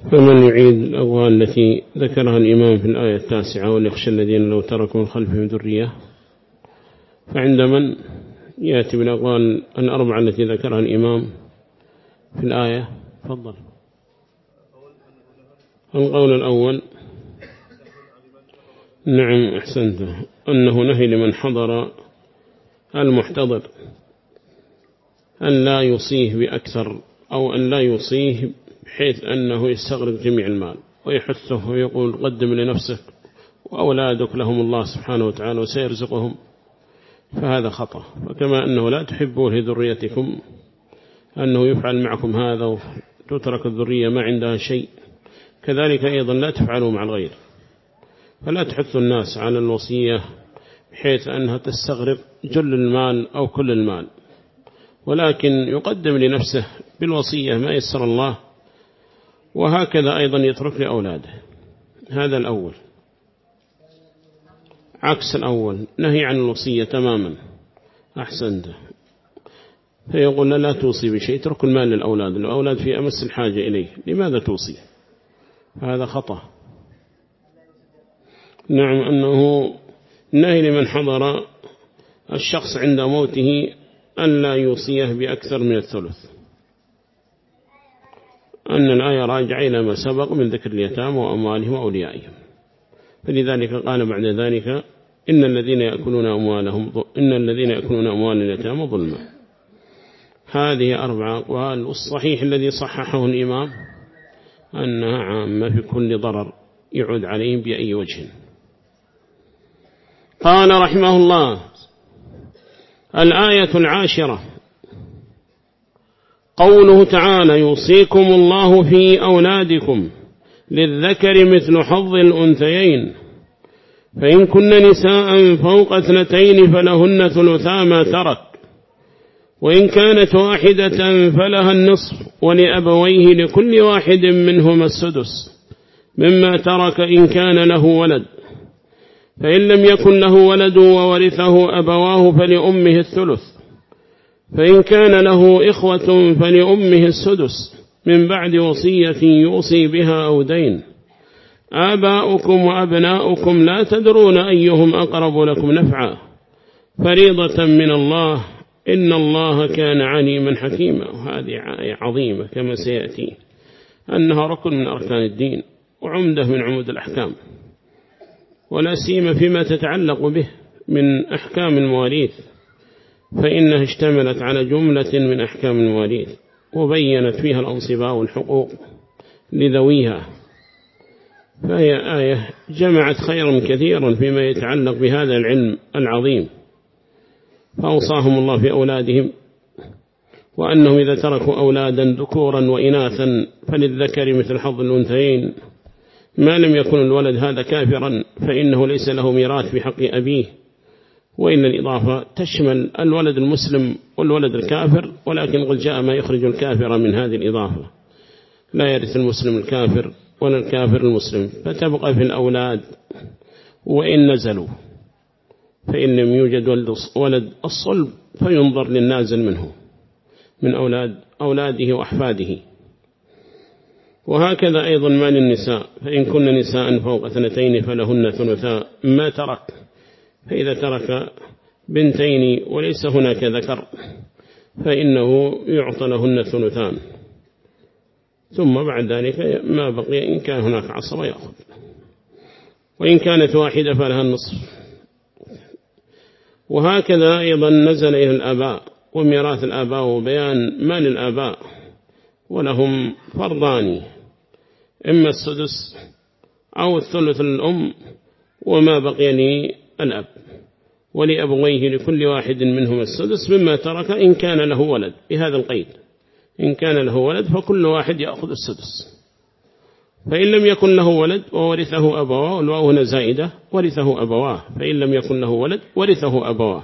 فمن يعيد الأقوال التي ذكرها الإمام في الآية 9 وليخشى الذين لو تركوا من خلفهم ذرية، فعند من يأتي بالأقوال الأربعة التي ذكرها الإمام في الآية؟ تفضل. القول الأول نعم أحسنت، أنه نهي لمن حضر المحتضر أن لا يوصيه بأكثر، أو أن لا يوصيه بحيث أنه يستغرق جميع المال ويحثه ويقول قدم لنفسك وأولادك لهم الله سبحانه وتعالى وسيرزقهم، فهذا خطأ. وكما أنه لا تحبوا لذريتكم أنه يفعل معكم هذا وتترك الذرية ما عندها شيء، كذلك أيضا لا تفعلوا مع الغير. فلا تحثوا الناس على الوصية بحيث أنها تستغرق جل المال أو كل المال، ولكن يقدم لنفسه بالوصية ما يسر الله، وهكذا أيضا يترك لأولاده. هذا الأول. عكس الأول نهي عن الوصية تماما. أحسنت. فيقول لا توصي بشيء، ترك المال للأولاد، الأولاد في أمس الحاجة إليه، لماذا توصي؟ هذا خطأ. نعم أنه نهي لمن حضر الشخص عند موته أن لا يوصيه بأكثر من الثلث، أن الآية راجعة إلى ما سبق من ذكر اليتامى وأموالهم وأوليائهم، فلذلك قال بعد ذلك إن الذين يأكلون أموال اليتامى ظلما. هذه 4 أقوال، والصحيح الذي صححه الإمام أنها عامة في كل ضرر يعود عليهم بأي وجه. قال رحمه الله: الآية 10 قوله تعالى: يوصيكم الله في أولادكم للذكر مثل حظ الأنثيين، فإن كن نساء فوق 2 فلهن ثلثا ما ترك، وإن كانت واحدة فلها النصف، ولأبويه لكل واحد منهما السدس مما ترك إن كان له ولد، فإن لم يكن له ولد وورثه أبواه فلأمه الثلث، فإن كان له إخوة فلأمه السدس من بعد وصية يوصي بها أو دين. آباؤكم وأبناؤكم لا تدرون أيهم أقرب لكم نفعا، فريضة من الله، إن الله كان عليما حكيما. وهذه آية عظيمة كما سيأتي أنها ركن من أركان الدين وعمدة من عمود الأحكام، ولا سيما فيما تتعلق به من أحكام المواريث، فإنها اشتملت على جملة من أحكام المواريث وبينت فيها الأنصباء والحقوق لذويها، فهي آية جمعت خيرا كثيرا فيما يتعلق بهذا العلم العظيم. فأوصاهم الله في أولادهم، وأنهم إذا تركوا أولادا ذكورا وإناثا فللذكر مثل حظ الأنثيين، ما لم يكن الولد هذا كافرا فإنه ليس له ميراث بحق أبيه، وإن الإضافة تشمل الولد المسلم والولد الكافر، ولكن قد جاء ما يخرج الكافر من هذه الإضافة، لا يرث المسلم الكافر ولا الكافر المسلم، فتبقى في الأولاد وإن نزلوا، فإن لم يوجد ولد الصلب فينظر للنازل منه من أولاده وأحفاده. وهكذا أيضا ما للنساء، فإن كن نساء فوق 2 فلهن ثلثا ما ترك، فإذا ترك 2 وليس هناك ذكر فإنه يعطى لهن 2، ثم بعد ذلك ما بقي إن كان هناك عصر يأخذ، وإن كانت واحدة فلها النصف. وهكذا أيضا نزل إلى الآباء وميراث الآباء وبيان ما للآباء، ولهم فرضان، إما السدس أو الثلث للأم، وما بقي للأب، ولأبويه لكل واحد منهم السدس مما ترك إن كان له ولد، بهذا القيد، إن كان له ولد فكل واحد يأخذ السدس، فإن لم يكن له ولد وورثه أبواه، والواو هنا زائدة، ورثه أبواه، فإن لم يكن له ولد ورثه أبواه.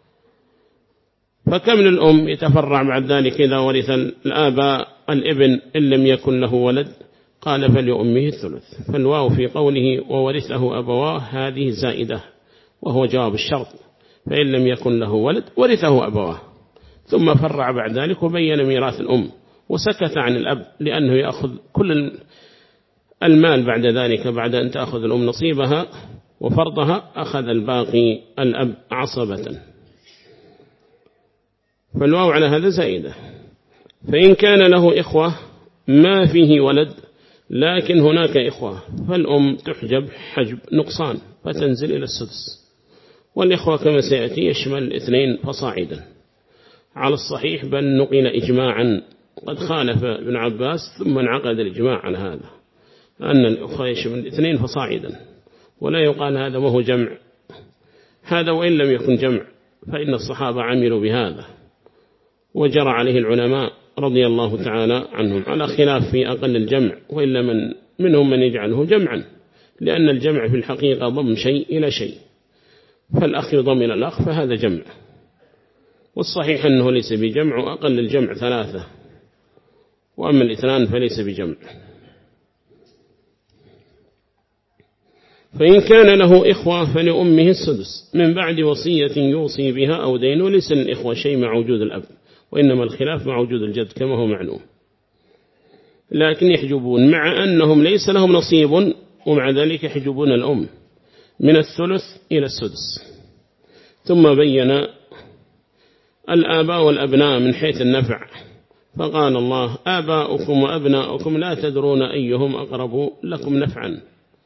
فكم للأم يتفرع بعد ذلك إذا ورث الآباء الابن إن لم يكن له ولد؟ قال فلأمه الثلث، فالواو في قوله وورثه أبواه هذه زائدة، وهو جواب الشرط، فإن لم يكن له ولد ورثه أبواه، ثم فرع بعد ذلك وبين ميراث الأم، وسكت عن الأب لأنه يأخذ كل المال بعد ذلك بعد أن تأخذ الأم نصيبها وفرضها أخذ الباقي الأب عصبة، فالواو على هذا زائدة. فإن كان له إخوة ما فيه ولد لكن هناك إخوة فالأم تحجب حجب نقصان فتنزل إلى السدس، والإخوة كما سيأتي يشمل 2 فصاعدا على الصحيح، بل نقل إجماعا قد خالف ابن عباس ثم انعقد الإجماع على هذا أن الإخوة يشمل 2 فصاعدا، ولا يقال هذا وهو جمع، هذا وإن لم يكن جمع فإن الصحابة عملوا بهذا وجرى عليه العلماء رضي الله تعالى عنهم، على خلاف في أقل الجمع، وإلا منهم من يجعله جمعا، لأن الجمع في الحقيقة ضم شيء إلى شيء، فالأخ يضم إلى الأخ فهذا جمع، والصحيح أنه ليس بجمع، وأقل الجمع 3، وأما 2 فليس بجمع. فإن كان له إخوة فلأمه السدس من بعد وصية يوصي بها أو دين، وليس الإخوة شيء مع وجود الأب، وإنما الخلاف مع وجود الجد كما هو معلوم، لكن يحجبون مع أنهم ليس لهم نصيب، ومع ذلك يحجبون الأم من الثلث إلى السدس. ثم بين الآباء والأبناء من حيث النفع، فقال الله آباؤكم وأبناؤكم لا تدرون أيهم أقرب لكم نفعا،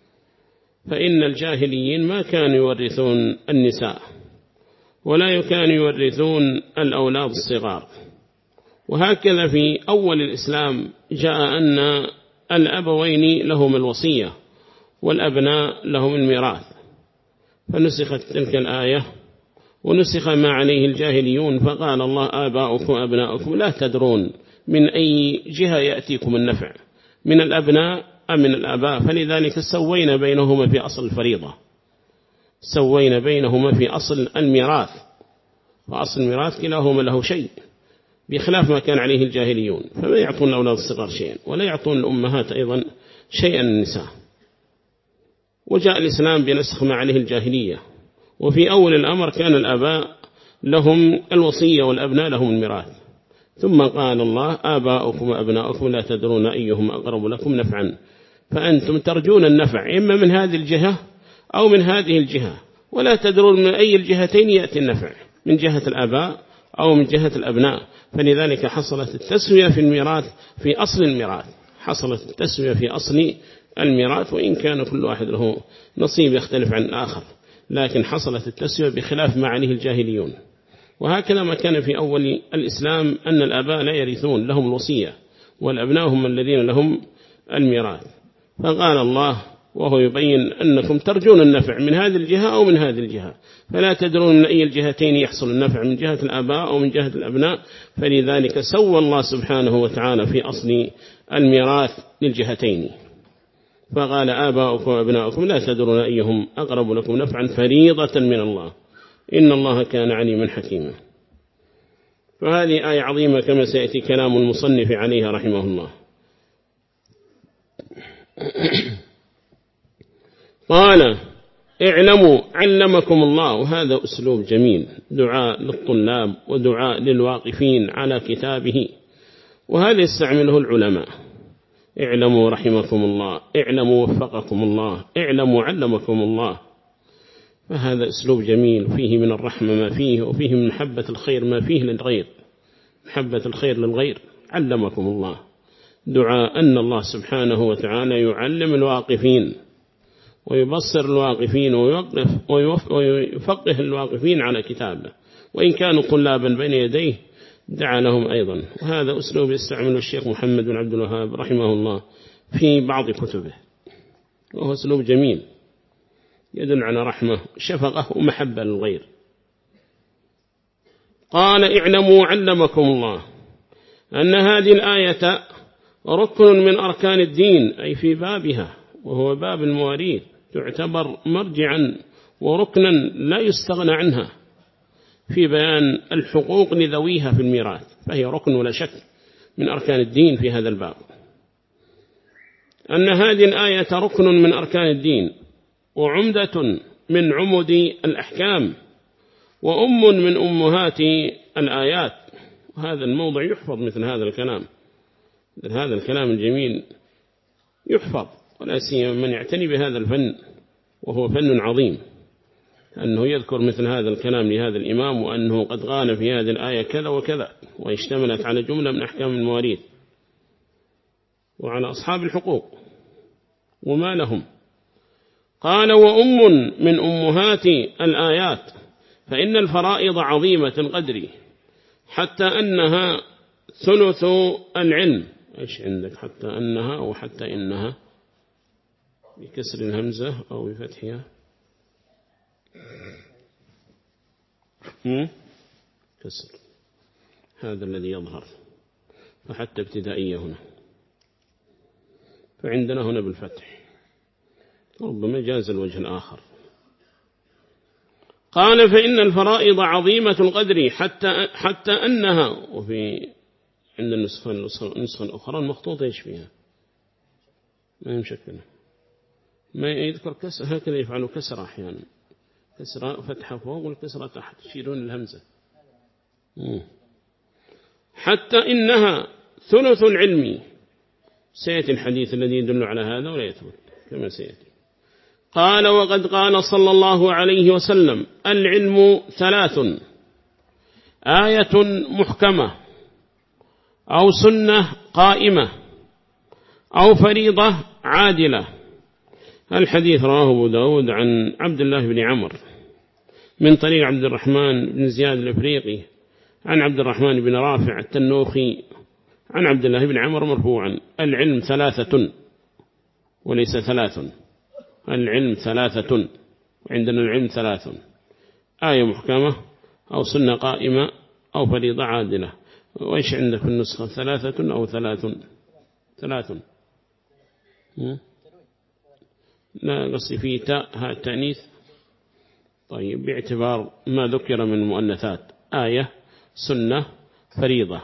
فإن الجاهليين ما كانوا يورثون النساء ولا كانوا يورثون الأولاد الصغار. وهكذا في أول الإسلام جاء أن الأبوين لهم الوصية والأبناء لهم الميراث، فنسخت تلك الآية ونسخ ما عليه الجاهليون، فقال الله آباؤكم أبناؤكم لا تدرون من أي جهة يأتيكم النفع، من الأبناء أم من الآباء، فلذلك سوينا بينهما في أصل الفريضة، سوينا بينهما في أصل الميراث، وأصل الميراث كلاهما له شيء، بخلاف ما كان عليه الجاهليون، فما يعطون الأولاد الصغار شيئا ولا يعطون الأمهات أيضا شيئا النساء. وجاء الإسلام بنسخ ما عليه الجاهلية، وفي أول الأمر كان الآباء لهم الوصية والأبناء لهم الميراث، ثم قال الله آباؤكم وأبناؤكم لا تدرون أيهم أقرب لكم نفعا، فأنتم ترجون النفع إما من هذه الجهة أو من هذه الجهة، ولا تدرون من أي الجهتين يأتي النفع، من جهة الآباء أو من جهة الأبناء، فلذلك حصلت التسوية في الميراث في أصل الميراث، حصلت التسوية في أصل الميراث، وإن كان كل واحد له نصيب يختلف عن الآخر، لكن حصلت التسوية بخلاف ما عليه الجاهليون. وهكذا ما كان في أول الإسلام أن الآباء لا يرثون، لهم الوصية، والأبناء هم الذين لهم الميراث. فقال الله وهو يبين أنكم ترجون النفع من هذه الجهة أو من هذه الجهة، فلا تدرون من أي الجهتين يحصل النفع، من جهة الآباء أو من جهة الأبناء، فلذلك سوى الله سبحانه وتعالى في أصل الميراث للجهتين، فقال آباؤكم وأبناؤكم لا تدرون أيهم أقرب لكم نفعا فريضة من الله إن الله كان عليما حكيما. فهذه آية عظيمة كما سيأتي كلام المصنف عليها رحمه الله. قال اعلموا علمكم الله، وهذا أسلوب جميل، دعاء للطلاب ودعاء للواقفين على كتابه، وهذا يستعمله العلماء. اعلموا رحمكم الله، اعلموا وفقكم الله، اعلموا علمكم الله، فهذا أسلوب جميل فيه من الرحمة ما فيه، وفيه من محبة الخير ما فيه للغير، محبة الخير للغير. علمكم الله دعاء أن الله سبحانه وتعالى يعلم الواقفين ويبصر الواقفين ويفقه الواقفين على كتابه، وإن كانوا طلابا بين يديه دعا لهم أيضا. وهذا أسلوب يستعمله الشيخ محمد بن عبد الوهاب رحمه الله في بعض كتبه، وهو أسلوب جميل يدل على رحمة شفقة ومحبة للغير. قال اعلموا علمكم الله أن هذه الآية ركن من أركان الدين، أي في بابها، وهو باب المواريث، تعتبر مرجعا وركنا لا يستغنى عنها في بيان الحقوق لذويها في الميراث، فهي ركن ولا شك من أركان الدين في هذا الباب. أن هذه الآية ركن من أركان الدين وعمدة من عمد الأحكام وأم من أمهات الآيات. وهذا الموضع يحفظ مثل هذا الكلام، مثل هذا الكلام الجميل يحفظ، ولا سيما من يعتني بهذا الفن، وهو فن عظيم، أنه يذكر مثل هذا الكلام لهذا الإمام، وأنه قد قال في هذه الآية كذا وكذا، واشتملت على جملة من أحكام المواريث وعلى أصحاب الحقوق وما لهم. قال وأم من أمهات الآيات، فإن الفرائض عظيمة القدر حتى أنها ثلث العلم. إيش عندك؟ حتى أنها أو حتى إنها، بكسر الهمزة أو بفتحها؟ كسر، هذا الذي يظهر، فحتى ابتدائية هنا، فعندنا هنا بالفتح، ربما جاز الوجه الآخر. قال فإن الفرائض عظيمة القدر حتى أنها، وفي عند النسخة الأخرى المخطوطة إيش فيها؟ ما يمشكل، ما يذكر كسر، هكذا يفعلوا كسر أحيانا، كسر فتحة فوق والكسرة تحت، يشيلون الهمزة. حتى إنها ثلث العلم، سيأتي الحديث الذي يدل على هذا ولا يثبت كما سيأتي. قال وقد قال صلى الله عليه وسلم العلم ثلاث: آية محكمة، أو سنة قائمة، أو فريضة عادلة. الحديث رواه أبو داود عن عبد الله بن عمر من طريق عبد الرحمن بن زياد الإفريقي عن عبد الرحمن بن رافع التنوخي عن عبد الله بن عمر مرفوعا: العلم ثلاثة وليس ثلاث، العلم ثلاثة، وعندنا العلم ثلاث: آية محكمة، أو سنة قائمة، أو فريضة عادلة. وإيش عندك في النسخة؟ ثلاثة أو ثلاث؟ ثلاث. لا قصي في تاء ها التأنيث. طيب، باعتبار ما ذكر من المؤنثات: آية، سنة، فريضة.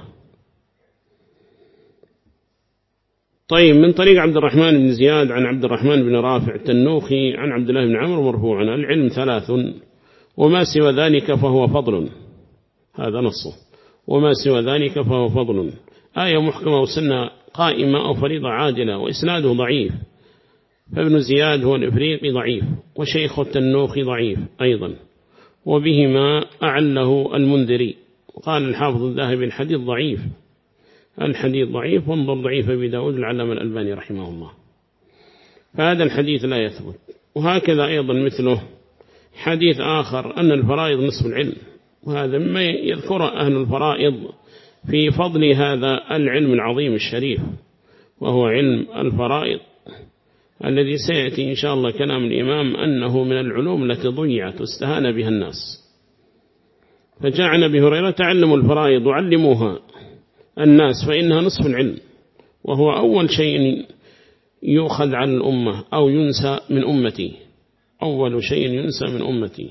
طيب، من طريق عبد الرحمن بن زياد عن عبد الرحمن بن رافع التنوخي عن عبد الله بن عمر مرفوعا: العلم ثلاث وما سوى ذلك فهو فضل. هذا نصه: وما سوى ذلك فهو فضل. آية محكمة وسنة قائمة أو فريضة عادلة، وإسناده ضعيف، فابن زياد هو الإفريقي ضعيف، وشيخ التنوخي ضعيف أيضا، وبهما أعله المنذري. وقال الحافظ الذهبي الحديث ضعيف، الحديث ضعيف، وانظر ضعيف أبي داود العلامة الألباني رحمه الله. فهذا الحديث لا يثبت. وهكذا أيضا مثله حديث آخر أن الفرائض نصف العلم، وهذا مما يذكر أهل الفرائض في فضل هذا العلم العظيم الشريف، وهو علم الفرائض الذي سيأتي إن شاء الله كلام الإمام أنه من العلوم التي ضيعت واستهان بها الناس. فجاء عن أبي هريرة: تعلموا الفرائض وعلموها الناس فإنها نصف العلم. وهو أول شيء يؤخذ عن الأمة أو ينسى من أمتي، أول شيء ينسى من أمتي،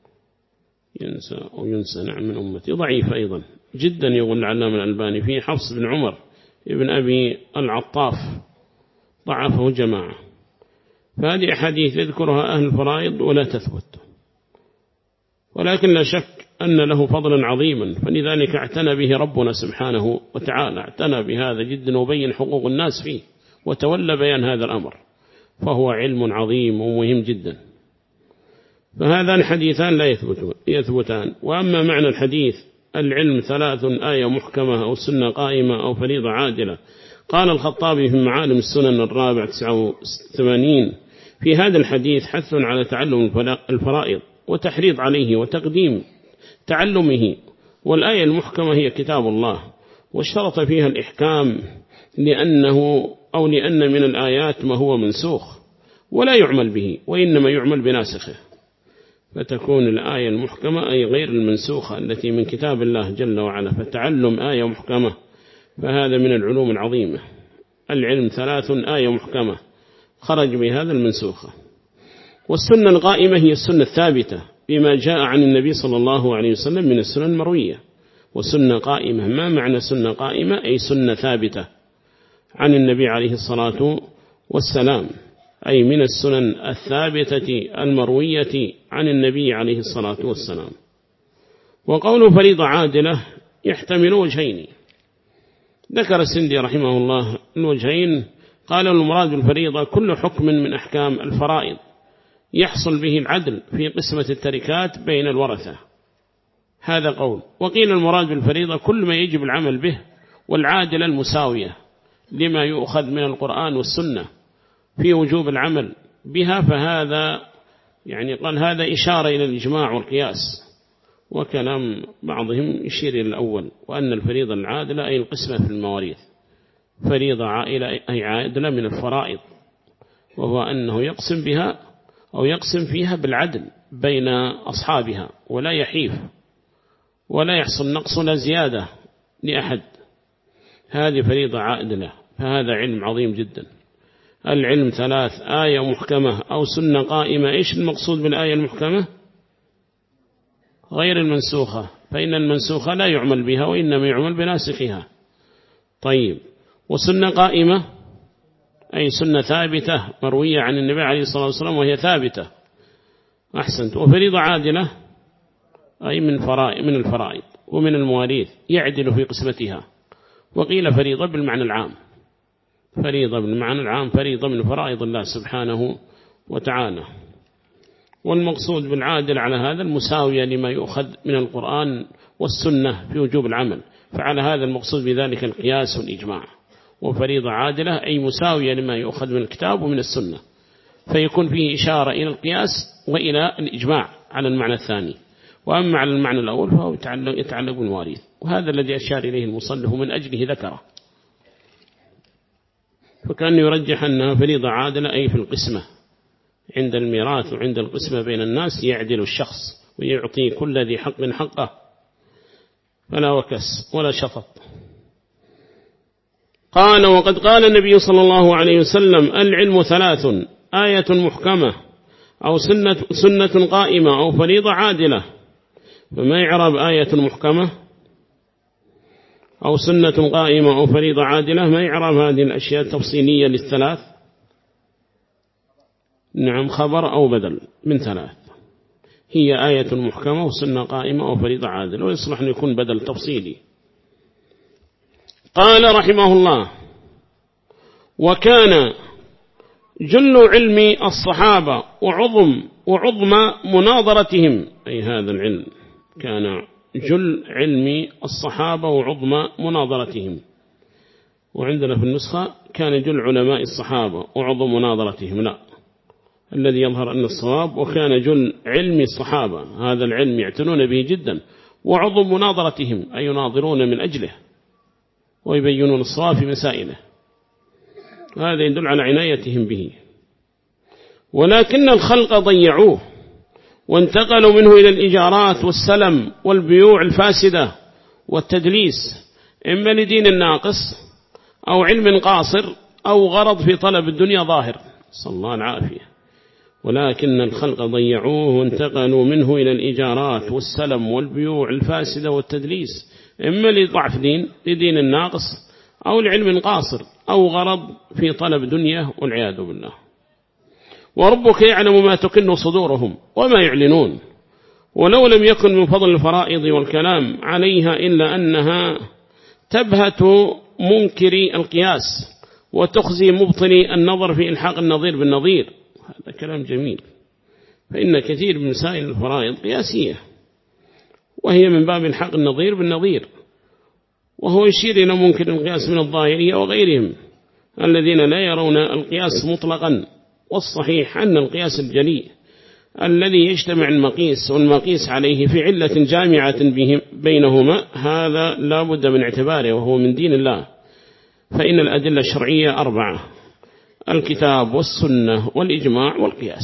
ينسى نعم من أمتي. ضعيف أيضا جدا، يقول العلامة الألباني في حفص بن عمر ابن أبي العطاف، ضعفه جماعة. فهذه أحاديث يذكرها أهل الفرائض ولا تثبت، ولكن لا شك أن له فضلا عظيما، فلذلك اعتنى به ربنا سبحانه وتعالى، اعتنى بهذا جدا وبين حقوق الناس فيه، وتولى بيان هذا الأمر، فهو علم عظيم ومهم جدا. فهذا الحديثان لا يثبتان. وأما معنى الحديث العلم ثلاث: آية محكمة، أو سنة قائمة، أو فريضة عادلة. قال الخطابي في معالم السنن 489: في هذا الحديث حث على تعلم الفرائض وتحريض عليه وتقديم تعلمه. والآية المحكمة هي كتاب الله، واشترط فيها الإحكام لأن من الآيات ما هو منسوخ ولا يعمل به، وإنما يعمل بناسخه، فتكون الآية المحكمة أي غير المنسوخة التي من كتاب الله جل وعلا. فتعلم آية محكمة فهذا من العلوم العظيمة. العلم ثلاث: آية محكمة خرج بهذا المنسوخة. والسنة القائمة هي السنة الثابتة بما جاء عن النبي صلى الله عليه وسلم من السنن المروية. وسنة قائمة، ما معنى سنة قائمة؟ أي سنة ثابتة عن النبي عليه الصلاة والسلام، أي من السنن الثابتة المروية عن النبي عليه الصلاة والسلام. وقول فريضة عادلة يحتمل وجهين. ذكر السندي رحمه الله الوجهين. قال المراد بالفريضة كل حكم من أحكام الفرائض يحصل به العدل في قسمة التركات بين الورثة، هذا قول. وقيل المراد بالفريضة كل ما يجب العمل به والعادلة المساوية لما يؤخذ من القرآن والسنة في وجوب العمل بها، فهذا يعني قال هذا إشارة إلى الإجماع والقياس، وكلام بعضهم يشير إلى الأول، وأن الفريضة العادلة أي القسمة في المواريث، فريضة عائلة أي عادلة من الفرائض، وهو أنه يقسم بها أو يقسم فيها بالعدل بين أصحابها ولا يحيف ولا يحصل نقص ولا زيادة لأحد، هذه فريضة عادلة. فهذا علم عظيم جدا. العلم ثلاث: آية محكمة أو سنة قائمة. إيش المقصود بالآية المحكمة؟ غير المنسوخة، فإن المنسوخة لا يعمل بها وإنما يعمل بناسخها. طيب، وسنة قائمة أي سنة ثابتة مروية عن النبي عليه الصلاة والسلام وهي ثابتة. أحسنت. وفريضة عادلة أي من الفرائض ومن المواريث يعدل في قسمتها. وقيل فريضة بالمعنى العام، فريضة بالمعنى العام، فريضة من فرائض الله سبحانه وتعالى. والمقصود بالعادل على هذا المساوية لما يؤخذ من القرآن والسنة في وجوب العمل، فعلى هذا المقصود بذلك القياس والإجماع. وفريضة عادلة أي مساوية لما يؤخذ من الكتاب ومن السنة، فيكون فيه إشارة إلى القياس وإلى الإجماع على المعنى الثاني. وأما على المعنى الأول فهو يتعلق بالمواريث، وهذا الذي أشار إليه المصنف من أجله ذكره، فكان يرجح أنها فريضة عادلة أي في القسمة عند الميراث وعند القسمة بين الناس يعدل الشخص ويعطي كل ذي حق حقه، فلا وكس ولا شفط. قال: وقد قال النبي صلى الله عليه وسلم: العلم ثلاث: آية محكمة أو سنة قائمة أو فريضة عادلة. فما يعرب آية محكمة أو سنة قائمة أو فريضة عادلة؟ ما يعرب هذه الأشياء التفصيلية للثلاث؟ نعم، خبر أو بدل من ثلاث، هي آية محكمة وسنة قائمة أو فريضة عادلة، ويصلح أن يكون بدل تفصيلي. قال رحمه الله: وكان جل علم الصحابة وعظم مناظرتهم، أي هذا العلم كان جل علم الصحابة وعظم مناظرتهم. وعندنا في النسخة كان جل علماء الصحابة وعظم مناظرتهم، لا، الذي يظهر أن الصواب وكان جل علم الصحابة، هذا العلم يعتنون به جدا، وعظم مناظرتهم أي يناظرون من أجله ويبينون الصواب في مسائله، هذا يدل على عنايتهم به. ولكن الخلق ضيعوه وانتقلوا منه إلى الإجارات والسلم والبيوع الفاسدة والتدليس، إما لدين ناقص أو علم قاصر أو غرض في طلب الدنيا ظاهر، صلى الله العافية. ولكن الخلق ضيعوه وانتقلوا منه إلى الإجارات والسلم والبيوع الفاسدة والتدليس، إما لضعف دين لدين الناقص أو لعلم قاصر أو غرض في طلب دنيا والعياذ بالله. وربك يعلم ما تكن صدورهم وما يعلنون. ولو لم يكن من فضل الفرائض والكلام عليها إلا أنها تبهت منكري القياس وتخزي مبطلي النظر في إلحاق النظير بالنظير، هذا كلام جميل. فإن كثير من مسائل الفرائض قياسية، وهي من باب إلحاق النظير بالنظير، وهو يشير إلى منكر القياس من الظاهرية وغيرهم الذين لا يرون القياس مطلقا. والصحيح أن القياس الجلي الذي يجتمع المقيس والمقيس عليه في علة جامعة بينهما، هذا لا بد من اعتباره وهو من دين الله. فإن الأدلة الشرعية 4: الكتاب والسنة والإجماع والقياس.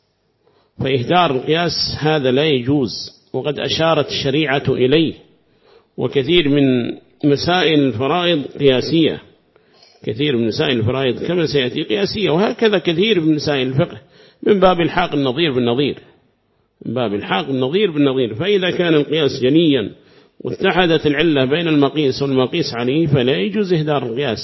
فإهدار القياس هذا لا يجوز، وقد أشارت الشريعة إليه. وكثير من مسائل الفرائض قياسية، كثير من مسائل الفرائض كما سيأتي قياسية، وهكذا كثير من مسائل الفقه من باب الحاق النظير بالنظير، من باب الحاق النظير بالنظير. فإذا كان القياس جليا واتحدت العلة بين المقيس والمقيس عليه فلا يجوز إهدار القياس،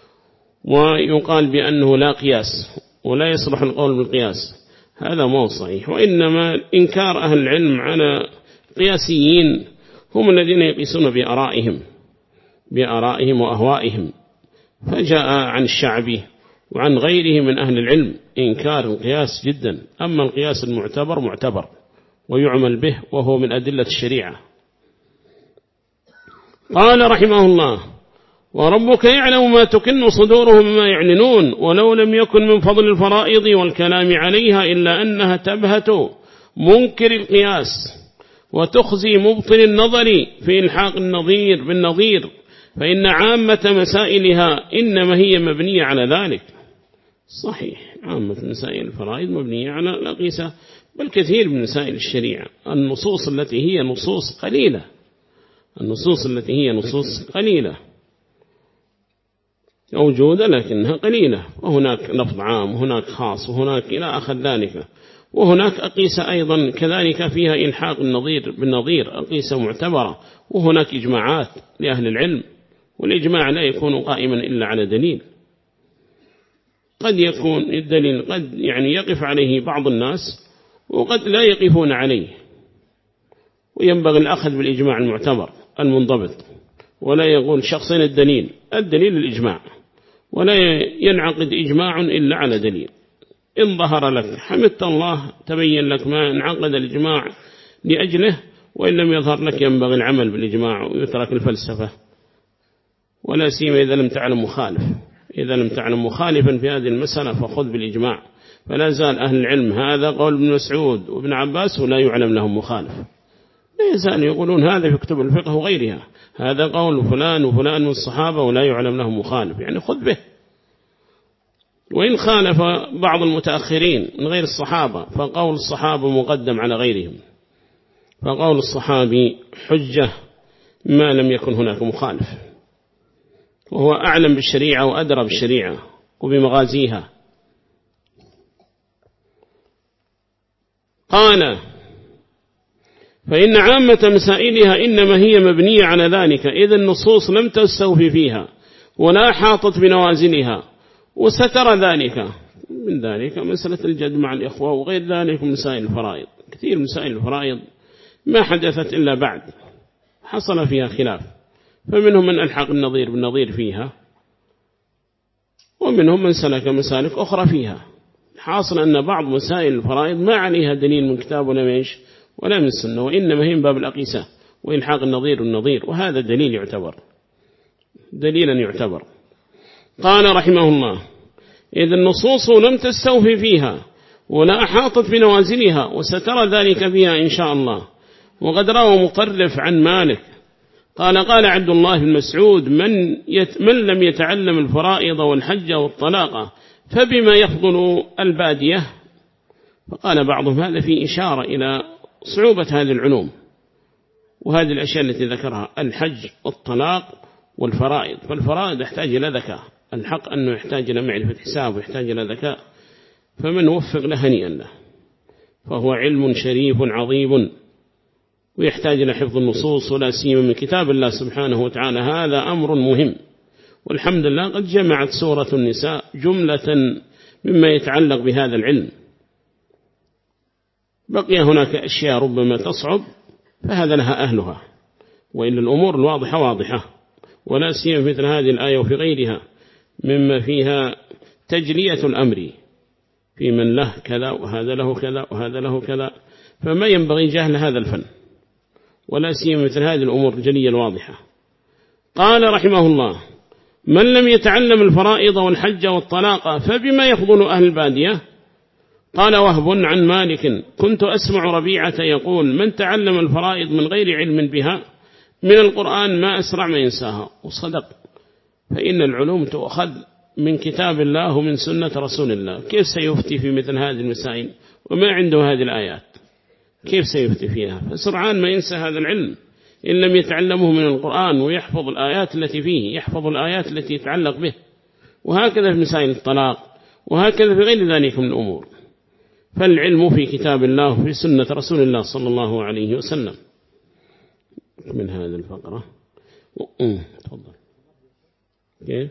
ويقال بأنه لا قياس ولا يصلح القول بالقياس، هذا مو صحيح. وإنما إنكار أهل العلم على قياسيين هم الذين يقيسون بآرائهم وأهوائهم. فجاء عن الشعبي وعن غيره من أهل العلم إنكار القياس جدا. أما القياس المعتبر معتبر ويعمل به وهو من أدلة الشريعة. قال رحمه الله: وربك يعلم ما تكن صدورهم ما يعلنون، ولو لم يكن من فضل الفرائض والكلام عليها إلا أنها تبهت منكر القياس وتخزي مبطل النظر في إلحاق النظير بالنظير، فإن عامة مسائلها إنما هي مبنية على ذلك. صحيح، عامة مسائل الفرائض مبنية على الأقيسة، بل كثير من مسائل الشريعة النصوص التي هي نصوص قليلة، النصوص التي هي نصوص قليلة موجودة لكنها قليلة، وهناك لفظ عام وهناك خاص وهناك إلى آخر ذلك. وهناك أقيسة أيضا كذلك فيها إلحاق النظير بالنظير، أقيسة معتبرة، وهناك إجماعات لأهل العلم، والإجماع لا يكون قائما إلا على دليل. قد يكون الدليل قد يعني يقف عليه بعض الناس وقد لا يقفون عليه، وينبغي الأخذ بالإجماع المعتبر المنضبط، ولا يقول شخصين الدليل الإجماع، ولا ينعقد إجماع إلا على دليل. إن ظهر لك حمدت الله تبين لك ما انعقد الإجماع لأجله، وإن لم يظهر لك ينبغي العمل بالإجماع ويترك الفلسفة، ولا سيما إذا لم تعلم مخالف. إذا لم تعلم مخالفا في هذه المسألة فخذ بالإجماع. فلا زال أهل العلم هذا قول ابن مسعود وابن عباس ولا يعلم لهم مخالف، لا يزال يقولون هذا في كتب الفقه وغيرها، هذا قول فلان وفلان من الصحابة ولا يعلم لهم مخالف، يعني خذ به. وإن خالف بعض المتأخرين من غير الصحابة فقول الصحابة مقدم على غيرهم، فقول الصحابي حجة ما لم يكن هناك مخالف، وهو أعلم بالشريعة وأدرى بالشريعة وبمغازيها. قال: فإن عامة مسائلها إنما هي مبنية على ذلك، إذا النصوص لم تستوفي فيها ولا حاطت بنوازلها، وسترى ذلك. من ذلك مسألة الجد مع الإخوة وغير ذلك من مسائل الفرائض. كثير مسائل الفرائض ما حدثت إلا بعد حصل فيها خلاف، فمنهم من ألحق النظير بالنظير فيها، ومنهم من سلك مسالك أخرى فيها. حاصل أن بعض مسائل الفرائض ما عليها دليل من كتاب ولا من السنة، وإنما هي من باب الأقيسة وإلحاق النظير والنظير، وهذا دليل يعتبر دليلا يعتبر. قال رحمه الله: إذا النصوص لم تستوفي فيها ولا أحاطت بنوازلها، وسترى ذلك فيها إن شاء الله. وقد روى مطرف عن مالك قال عبد الله بن مسعود: من لم يتعلم الفرائض والحج والطلاق فبما يفضل البادية. فقال بعضهم هذا في إشارة إلى صعوبة هذه العلوم وهذه الأشياء التي ذكرها، الحج والطلاق والفرائض. فالفرائض يحتاج إلى ذكاء، الحق أنه يحتاج إلى معرفة حساب ويحتاج إلى ذكاء، فمن وفق له هنيئا له، فهو علم شريف عظيم ويحتاج إلى حفظ النصوص، ولا سيما من كتاب الله سبحانه وتعالى. هذا أمر مهم، والحمد لله قد جمعت سورة النساء جملة مما يتعلق بهذا العلم. بقي هناك أشياء ربما تصعب فهذا لها أهلها، وإن الأمور الواضحة واضحة، ولا سيما مثل هذه الآية وفي غيرها مما فيها تجلية الأمر في من له كذا وهذا له كذا وهذا له كذا، فما ينبغي جهل هذا الفن، ولا سيما مثل هذه الأمور الجلية الواضحة. قال رحمه الله: من لم يتعلم الفرائض والحج والطلاق فبما يفضل أهل البادية. قال وهب عن مالك: كنت أسمع ربيعة يقول: من تعلم الفرائض من غير علم بها من القرآن ما أسرع ما ينساها. وصدق، فإن العلوم تؤخذ من كتاب الله ومن سنة رسول الله. كيف سيفتي في مثل هذه المسائل وما عنده هذه الآيات؟ كيف سيفتي فيها؟ فسرعان ما ينسى هذا العلم إن لم يتعلمه من القرآن ويحفظ الآيات التي فيه، يحفظ الآيات التي يتعلق به. وهكذا في مسائل الطلاق، وهكذا في غير ذلك من الأمور. فالعلم في كتاب الله وفي سنة رسول الله صلى الله عليه وسلم. من هذه الفقرة تفضل. كيف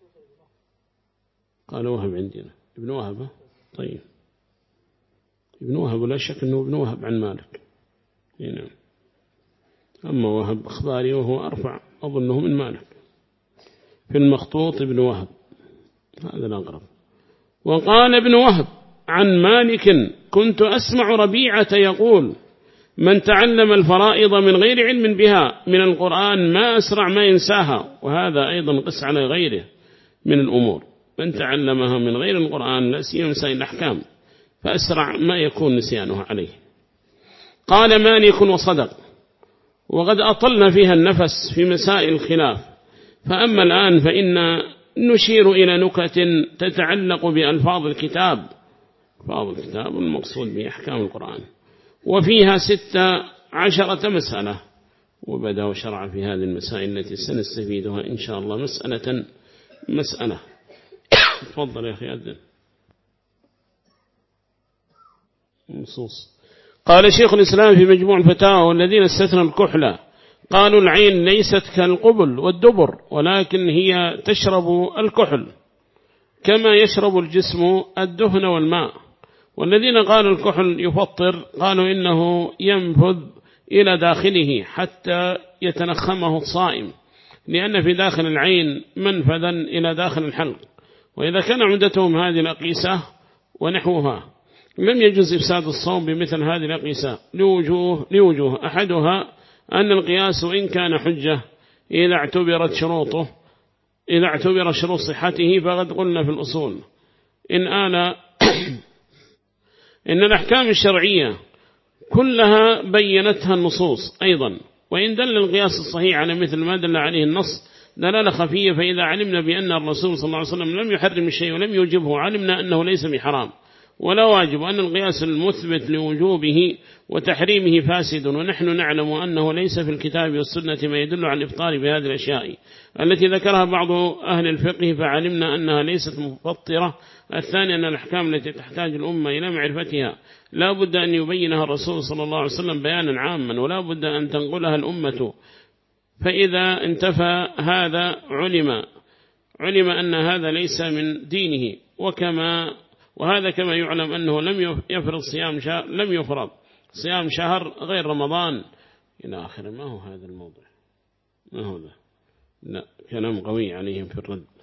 قال وهب عندنا ابن وهب؟ طيب، ابن وهب لا شك أنه ابن وهب عن مالك. نعم. أما وهب أخباري وهو أرفع أظنه من مالك. في المخطوط ابن وهب، هذا الأقرب. وقال ابن وهب عن مالك كنت أسمع ربيعة يقول من تعلم الفرائض من غير علم بها من القرآن ما أسرع ما ينساها. وهذا أيضا قس على غيره من الأمور، من تعلمها من غير القرآن لا سيما مسائل الأحكام فأسرع ما يكون نسيانه عليه. قال مالك وصدق، وقد أطلنا فيها النفس في مسائل الخلاف، فأما الآن فإن نشير إلى نكت تتعلق بألفاظ الكتاب، ألفاظ الكتاب المقصود بأحكام القرآن، وفيها 16 مسألة، وبدأ وشرع في هذه المسائل التي سنستفيدها إن شاء الله مسألة. تفضل يا أخي أذن نصوص. قال شيخ الإسلام في مجموع الفتاوى والذين استثنوا الكحلة قالوا العين ليست كالقبل والدبر ولكن هي تشرب الكحل كما يشرب الجسم الدهن والماء. والذين قالوا الكحل يفطر قالوا إنه ينفذ إلى داخله حتى يتنخمه الصائم، لأن في داخل العين منفذا إلى داخل الحلق. وإذا كان عندتهم هذه الأقيسة ونحوها لم يجوز إفساد الصوم بمثل هذه الأقيسة لوجوه أحدها أن القياس إن كان حجة إذا اعتبر شروط صحته، فقد قلنا في الأصول إن الأحكام الشرعية كلها بينتها النصوص أيضا، وإن دل القياس الصحيح على مثل ما دل عليه النص دلالة خفية، فإذا علمنا بأن الرسول صلى الله عليه وسلم لم يحرم الشيء ولم يوجبه علمنا أنه ليس بحرام ولا واجب، أن القياس المثبت لوجوبه وتحريمه فاسد، ونحن نعلم أنه ليس في الكتاب والسنة ما يدل على الإفطار بهذه الأشياء التي ذكرها بعض أهل الفقه، فعلمنا أنها ليست مفطرة. الثاني أن الأحكام التي تحتاج الأمة إلى معرفتها لا بد أن يبينها الرسول صلى الله عليه وسلم بيانا عاما، ولا بد أن تنقلها الأمة، فإذا انتفى هذا علم أن هذا ليس من دينه. وهذا كما يعلم أنه لم يفرض لم يفرض صيام شهر غير رمضان إلى آخر. ما هو هذا الموضوع؟ ما هو ذا؟ لا، كلام قوي عليهم في الرد.